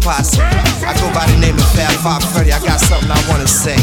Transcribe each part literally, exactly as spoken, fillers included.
posse. I go by the name of Fab five thirty. I got something I wanna say.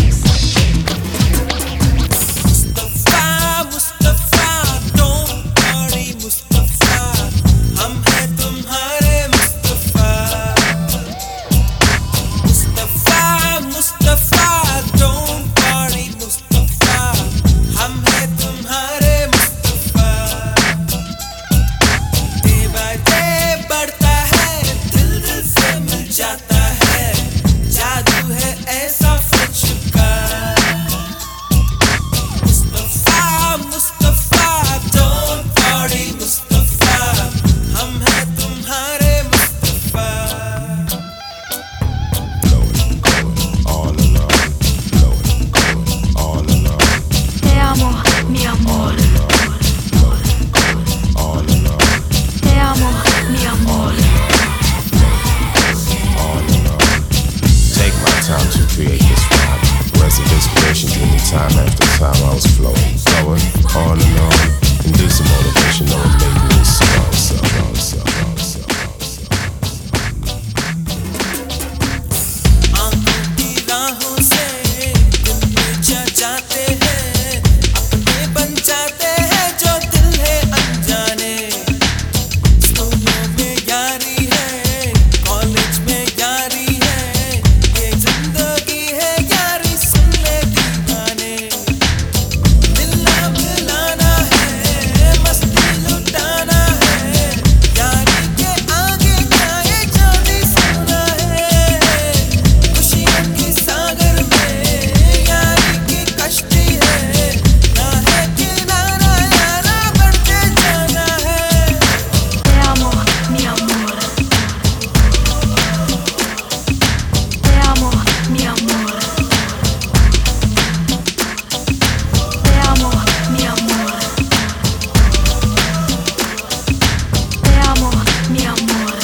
Time after time I was flowing, flowing on and on, and do some motivation, though it made me so, so, so, so, so, so. आंखों की राहों से दिन में जा जाते हैं, अपने बन जाते हैं जो दिल है अनजाने। स्कूलों में यारी है, कॉलेज में यारी है, ये जिंदगी है यारी सुन ले दीवाने। मिलना मिलाना है, मस्ती लुटाना है, यारी के आगे क्या ये जाने सुना है। खुशियों के सागर में यारी की कश्ती है, ना है किनारा यारा बढ़ते जाना है। Te amo, mi amor. Te amo, mi amor. Te amo, mi amor. Te amo, mi amor.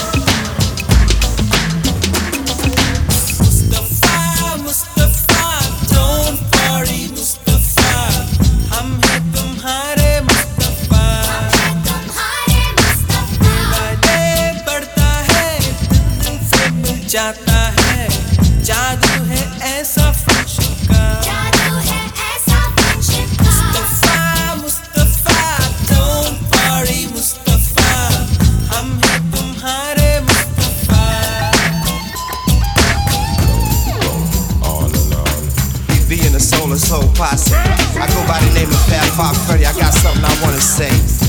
Mustafa Mustafa don't worry Mustafa, हम हैं तुम्हारे मुस्तफा। वादे बढ़ता है, दिल से मिल जाता है, जादू है ऐसा फ्रेंडशिप का। मुस्तफा मुस्तफा don't worry मुस्तफा, हम हैं तुम्हारे Mustafa. All alone. Being a soul and soul posse. I go by the name of Fab five thirty. I got something I wanna say.